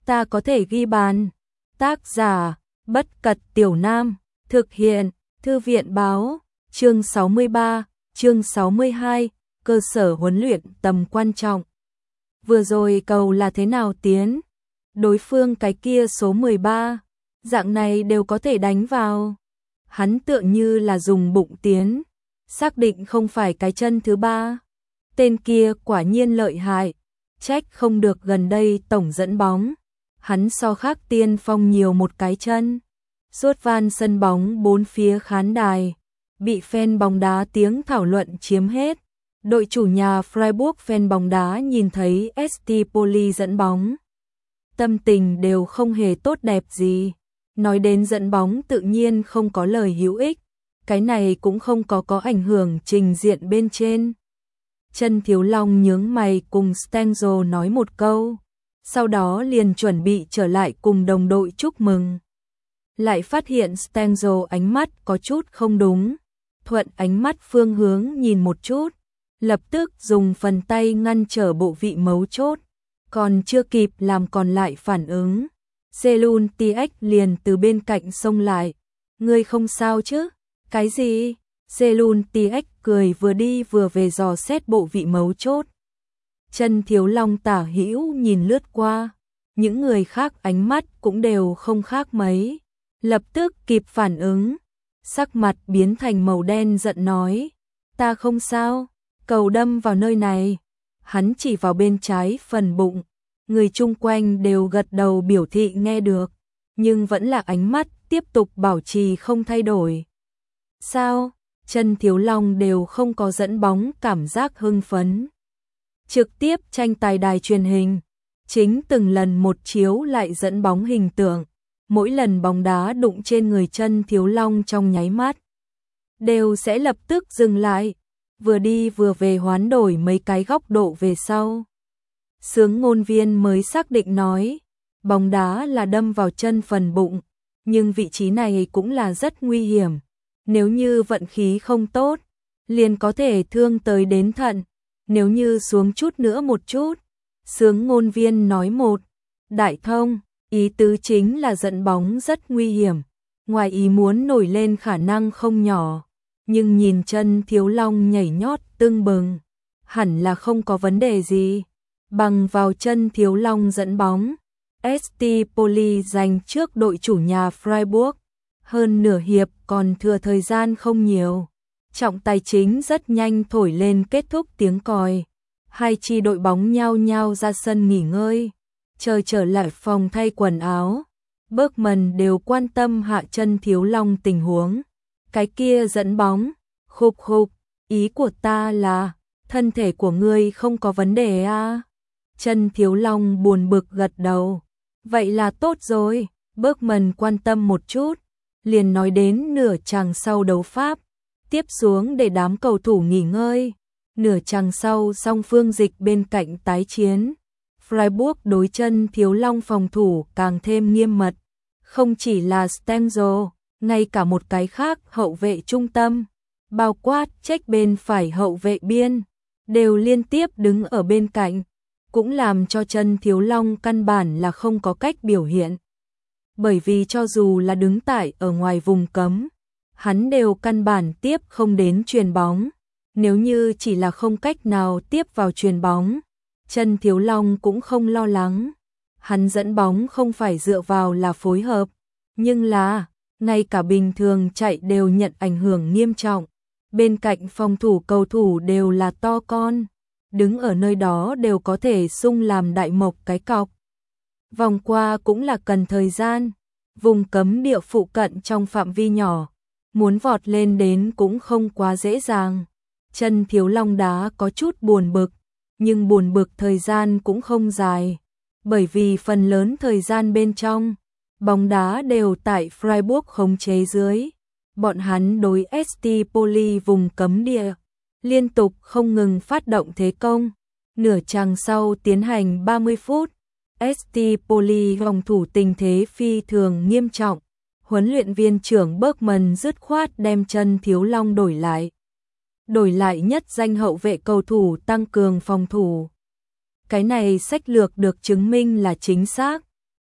ta có thể ghi bàn. Tác giả, Bất Cật Tiểu Nam, thực hiện, Thư viện báo, chương 63, chương 62, cơ sở huấn luyện tầm quan trọng. Vừa rồi cầu là thế nào tiến? Đối phương cái kia số 13, dạng này đều có thể đánh vào. Hắn tựa như là dùng bụng tiến, xác định không phải cái chân thứ ba. Tên kia quả nhiên lợi hại, trách không được gần đây tổng dẫn bóng. Hắn so khác tiên phong nhiều một cái chân. Suốt van sân bóng bốn phía khán đài, bị fan bóng đá tiếng thảo luận chiếm hết. Đội chủ nhà Freiburg fan bóng đá nhìn thấy ST Poli dẫn bóng, tâm tình đều không hề tốt đẹp gì. Nói đến dẫn bóng tự nhiên không có lời hữu ích, cái này cũng không có ảnh hưởng trình diện bên trên. Chân Thiếu Long nhướng mày cùng Stenzo nói một câu, sau đó liền chuẩn bị trở lại cùng đồng đội chúc mừng. Lại phát hiện Stenzo ánh mắt có chút không đúng, thuận ánh mắt phương hướng nhìn một chút, lập tức dùng phần tay ngăn trở bộ vị mấu chốt, còn chưa kịp làm còn lại phản ứng. Selun TX liền từ bên cạnh xông lại. Ngươi không sao chứ? Cái gì? Selun TX cười vừa đi vừa về dò xét bộ vị mấu chốt. Chân Thiếu Long tả hữu nhìn lướt qua, những người khác ánh mắt cũng đều không khác mấy, lập tức kịp phản ứng, sắc mặt biến thành màu đen giận nói, ta không sao, cầu đâm vào nơi này. Hắn chỉ vào bên trái phần bụng, người chung quanh đều gật đầu biểu thị nghe được, nhưng vẫn là ánh mắt tiếp tục bảo trì không thay đổi. Sao? Chân Thiếu Long đều không có dẫn bóng cảm giác hưng phấn. Trực tiếp tranh tài đài truyền hình, chính từng lần một chiếu lại dẫn bóng hình tượng, mỗi lần bóng đá đụng trên người Chân Thiếu Long trong nháy mắt, đều sẽ lập tức dừng lại, vừa đi vừa về hoán đổi mấy cái góc độ về sau. Sướng ngôn viên mới xác định nói, bóng đá là đâm vào chân phần bụng, nhưng vị trí này cũng là rất nguy hiểm. Nếu như vận khí không tốt, liền có thể thương tới đến thận. Nếu như xuống chút nữa một chút, sướng ngôn viên nói một, đại thông, ý tứ chính là dẫn bóng rất nguy hiểm, ngoài ý muốn nổi lên khả năng không nhỏ. Nhưng nhìn Chân Thiếu Long nhảy nhót tưng bừng, hẳn là không có vấn đề gì. Bằng vào Chân Thiếu Long dẫn bóng, ST Poli giành trước đội chủ nhà Freiburg. Hơn nửa hiệp còn thừa thời gian không nhiều. Trọng tài chính rất nhanh thổi lên kết thúc tiếng còi. Hai chi đội bóng nhao nhao ra sân nghỉ ngơi. Chờ trở lại phòng thay quần áo, Bergman đều quan tâm hạ Chân Thiếu Long tình huống. Cái kia dẫn bóng, khục khục, ý của ta là, thân thể của ngươi không có vấn đề à? Chân Thiếu Long buồn bực gật đầu. Vậy là tốt rồi, Bergman quan tâm một chút, liền nói đến nửa chàng sau đấu pháp, tiếp xuống để đám cầu thủ nghỉ ngơi. Nửa chàng sau song phương dịch bên cạnh tái chiến. Freiburg đối Chân Thiếu Long phòng thủ càng thêm nghiêm mật, không chỉ là Stenzo, ngay cả một cái khác hậu vệ trung tâm, bao quát trách bên phải hậu vệ biên, đều liên tiếp đứng ở bên cạnh, cũng làm cho Chân Thiếu Long căn bản là không có cách biểu hiện. Bởi vì cho dù là đứng tại ở ngoài vùng cấm, hắn đều căn bản tiếp không đến chuyền bóng. Nếu như chỉ là không cách nào tiếp vào chuyền bóng, Chân Thiếu Long cũng không lo lắng. Hắn dẫn bóng không phải dựa vào là phối hợp, nhưng là, ngay cả bình thường chạy đều nhận ảnh hưởng nghiêm trọng. Bên cạnh phòng thủ cầu thủ đều là to con, đứng ở nơi đó đều có thể sung làm đại mộc cái cọc. Vòng qua cũng là cần thời gian, vùng cấm địa phụ cận trong phạm vi nhỏ, muốn vọt lên đến cũng không quá dễ dàng. Chân Thiếu Long đá có chút buồn bực, nhưng buồn bực thời gian cũng không dài, bởi vì phần lớn thời gian bên trong, bóng đá đều tại Freiburg khống chế dưới. Bọn hắn đối ST Poli vùng cấm địa, liên tục không ngừng phát động thế công. Nửa chàng sau tiến hành 30 phút, ST Poli phòng thủ tình thế phi thường nghiêm trọng. Huấn luyện viên trưởng Bergman dứt khoát đem Chân Thiếu Long đổi lại. Đổi lại nhất danh hậu vệ cầu thủ tăng cường phòng thủ. Cái này sách lược được chứng minh là chính xác.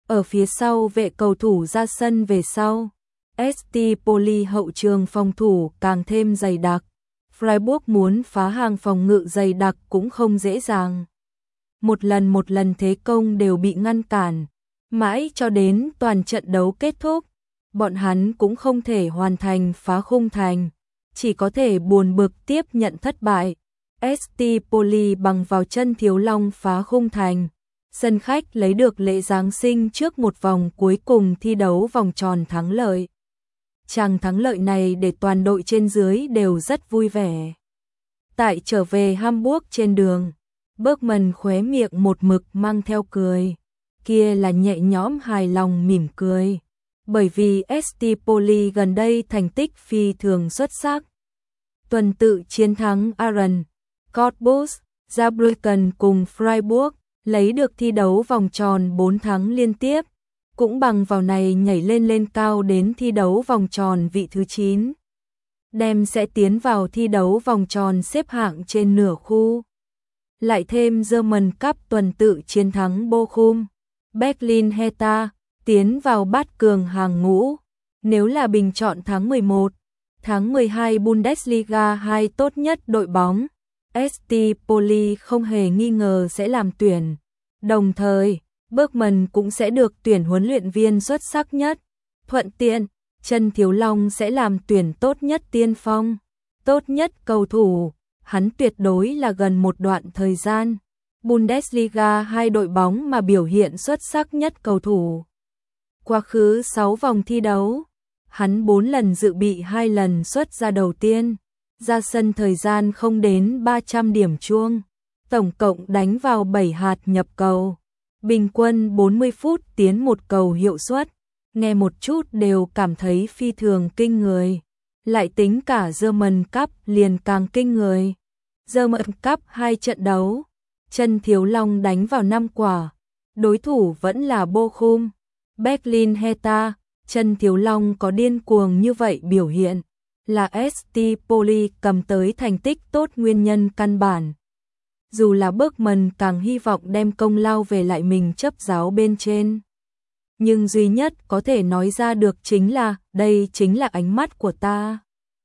Ở phía sau vệ cầu thủ ra sân về sau, ST Poli hậu trường phòng thủ càng thêm dày đặc. Freiburg muốn phá hàng phòng ngự dày đặc cũng không dễ dàng. Một lần thế công đều bị ngăn cản, mãi cho đến toàn trận đấu kết thúc, bọn hắn cũng không thể hoàn thành phá khung thành, chỉ có thể buồn bực tiếp nhận thất bại. ST Poli bằng vào chân Thiếu Long phá khung thành, sân khách lấy được lễ Giáng sinh trước một vòng cuối cùng thi đấu vòng tròn thắng lợi. Chàng thắng lợi này để toàn đội trên dưới đều rất vui vẻ. Tại trở về Hamburg trên đường, Bergman khóe miệng một mực mang theo cười, kia là nhẹ nhõm hài lòng mỉm cười, bởi vì ST Poli gần đây thành tích phi thường xuất sắc. Tuần tự chiến thắng Aachen, Cottbus, Saarbrücken cùng Freiburg, lấy được thi đấu vòng tròn 4 thắng liên tiếp, cũng bằng vào này nhảy lên cao đến thi đấu vòng tròn vị thứ 9. Đem sẽ tiến vào thi đấu vòng tròn xếp hạng trên nửa khu. Lại thêm German Cup tuần tự chiến thắng Bochum, Berlin Hertha, tiến vào bát cường hàng ngũ. Nếu là bình chọn tháng 11, tháng 12 Bundesliga 2 tốt nhất đội bóng, ST Poli không hề nghi ngờ sẽ làm tuyển. Đồng thời, Bergman cũng sẽ được tuyển huấn luyện viên xuất sắc nhất. Thuận tiện, Chân Thiếu Long sẽ làm tuyển tốt nhất tiên phong, tốt nhất cầu thủ. Hắn tuyệt đối là gần một đoạn thời gian Bundesliga 2 đội bóng mà biểu hiện xuất sắc nhất cầu thủ. Quá khứ 6 vòng thi đấu, hắn 4 lần dự bị 2 lần xuất ra đầu tiên, ra sân thời gian không đến 300 điểm chuông, tổng cộng đánh vào 7 hạt nhập cầu, bình quân 40 phút tiến một cầu hiệu suất, nghe một chút đều cảm thấy phi thường kinh người. Lại tính cả German Cup liền càng kinh người. German Cup 2 trận đấu, Chân Thiếu Long đánh vào 5 quả, đối thủ vẫn là Bochum, Berlin Hertha. Chân Thiếu Long có điên cuồng như vậy biểu hiện, là ST Poli cầm tới thành tích tốt nguyên nhân căn bản. Dù là Bergman càng hy vọng đem công lao về lại mình chấp giáo bên trên, nhưng duy nhất có thể nói ra được chính là, đây chính là ánh mắt của ta.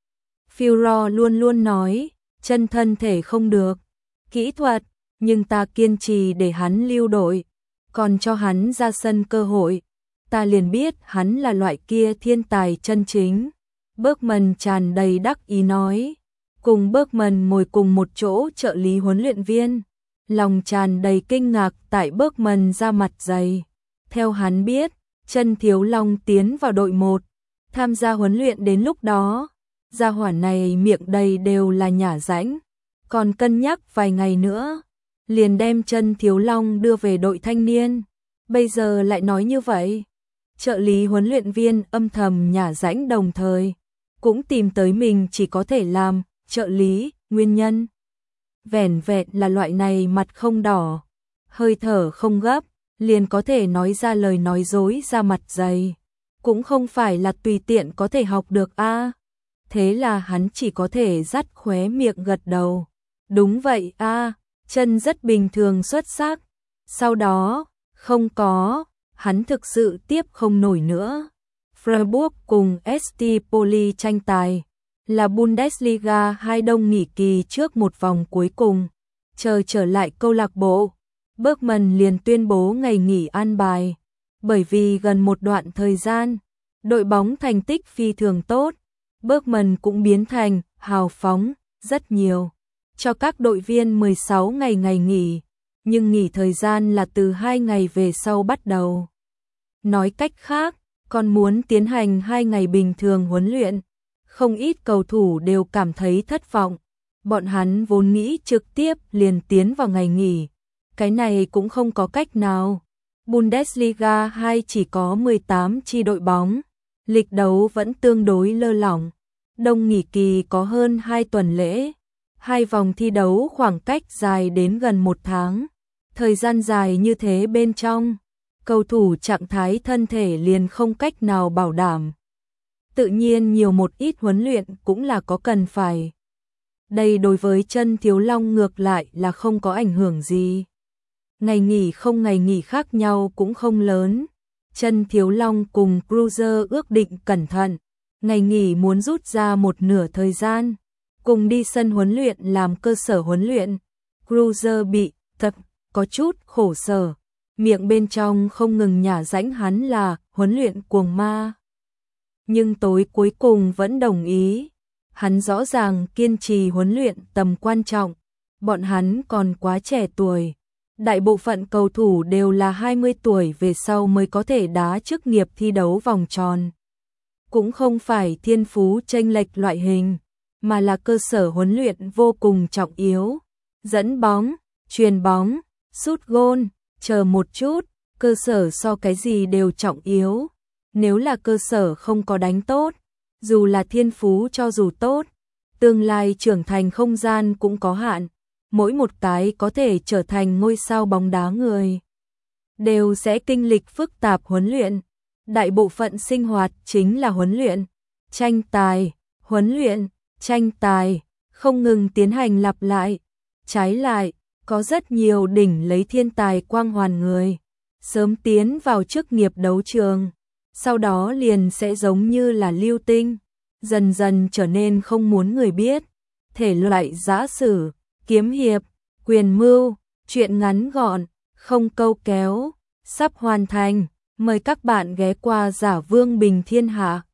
Führer luôn luôn nói, chân thân thể không được, kỹ thuật, nhưng ta kiên trì để hắn lưu đội, còn cho hắn ra sân cơ hội, ta liền biết hắn là loại kia thiên tài chân chính. Bergman tràn đầy đắc ý nói, cùng Bergman ngồi cùng một chỗ trợ lý huấn luyện viên, lòng tràn đầy kinh ngạc tại Bergman ra mặt dày. Theo hắn biết, Chân Thiếu Long tiến vào đội 1, tham gia huấn luyện đến lúc đó, gia hỏa này miệng đầy đều là nhả rãnh, còn cân nhắc vài ngày nữa, liền đem Chân Thiếu Long đưa về đội thanh niên. Bây giờ lại nói như vậy, trợ lý huấn luyện viên âm thầm nhả rãnh đồng thời, cũng tìm tới mình chỉ có thể làm trợ lý, nguyên nhân. Vẻn vẹn là loại này mặt không đỏ, hơi thở không gấp, liền có thể nói ra lời nói dối ra mặt dày, cũng không phải là tùy tiện có thể học được a. Thế là hắn chỉ có thể dắt khóe miệng gật đầu. Đúng vậy a, Chân rất bình thường xuất sắc. Sau đó, không có, hắn thực sự tiếp không nổi nữa. Freiburg cùng ST Poli tranh tài, là Bundesliga 2 đông nghỉ kỳ trước một vòng cuối cùng. Chờ trở lại câu lạc bộ, Bergman liền tuyên bố ngày nghỉ an bài, bởi vì gần một đoạn thời gian, đội bóng thành tích phi thường tốt, Bergman cũng biến thành hào phóng rất nhiều, cho các đội viên 16 ngày nghỉ, nhưng nghỉ thời gian là từ 2 ngày về sau bắt đầu. Nói cách khác, còn muốn tiến hành 2 ngày bình thường huấn luyện, không ít cầu thủ đều cảm thấy thất vọng, bọn hắn vốn nghĩ trực tiếp liền tiến vào ngày nghỉ. Cái này cũng không có cách nào. Bundesliga 2 chỉ có 18 chi đội bóng, lịch đấu vẫn tương đối lơ lỏng. Đông nghỉ kỳ có hơn 2 tuần lễ, 2 vòng thi đấu khoảng cách dài đến gần 1 tháng. Thời gian dài như thế bên trong, cầu thủ trạng thái thân thể liền không cách nào bảo đảm. Tự nhiên nhiều một ít huấn luyện cũng là có cần phải. Đây đối với Chân Thiếu Long ngược lại là không có ảnh hưởng gì. Ngày nghỉ không ngày nghỉ khác nhau cũng không lớn, Chân Thiếu Long cùng Cruiser ước định cẩn thận, ngày nghỉ muốn rút ra một nửa thời gian, cùng đi sân huấn luyện làm cơ sở huấn luyện. Cruiser bị tập có chút khổ sở, miệng bên trong không ngừng nhả rãnh hắn là huấn luyện cuồng ma. Nhưng tối cuối cùng vẫn đồng ý. Hắn rõ ràng kiên trì huấn luyện tầm quan trọng, bọn hắn còn quá trẻ tuổi. Đại bộ phận cầu thủ đều là 20 tuổi về sau mới có thể đá chức nghiệp thi đấu vòng tròn. Cũng không phải thiên phú chênh lệch loại hình, mà là cơ sở huấn luyện vô cùng trọng yếu. Dẫn bóng, chuyền bóng, sút gôn, chờ một chút, cơ sở so cái gì đều trọng yếu. Nếu là cơ sở không có đánh tốt, dù là thiên phú cho dù tốt, tương lai trưởng thành không gian cũng có hạn. Mỗi một cái có thể trở thành ngôi sao bóng đá người đều sẽ kinh lịch phức tạp huấn luyện. Đại bộ phận sinh hoạt chính là huấn luyện, tranh tài, huấn luyện, tranh tài, không ngừng tiến hành lặp lại. Trái lại, có rất nhiều đỉnh lấy thiên tài quang hoàn người, sớm tiến vào chức nghiệp đấu trường, sau đó liền sẽ giống như là lưu tinh, dần dần trở nên không muốn người biết. Thể loại giã sử, kiếm hiệp, quyền mưu, truyện ngắn gọn, không câu kéo, sắp hoàn thành. Mời các bạn ghé qua Giả Vương Bình Thiên Hạ.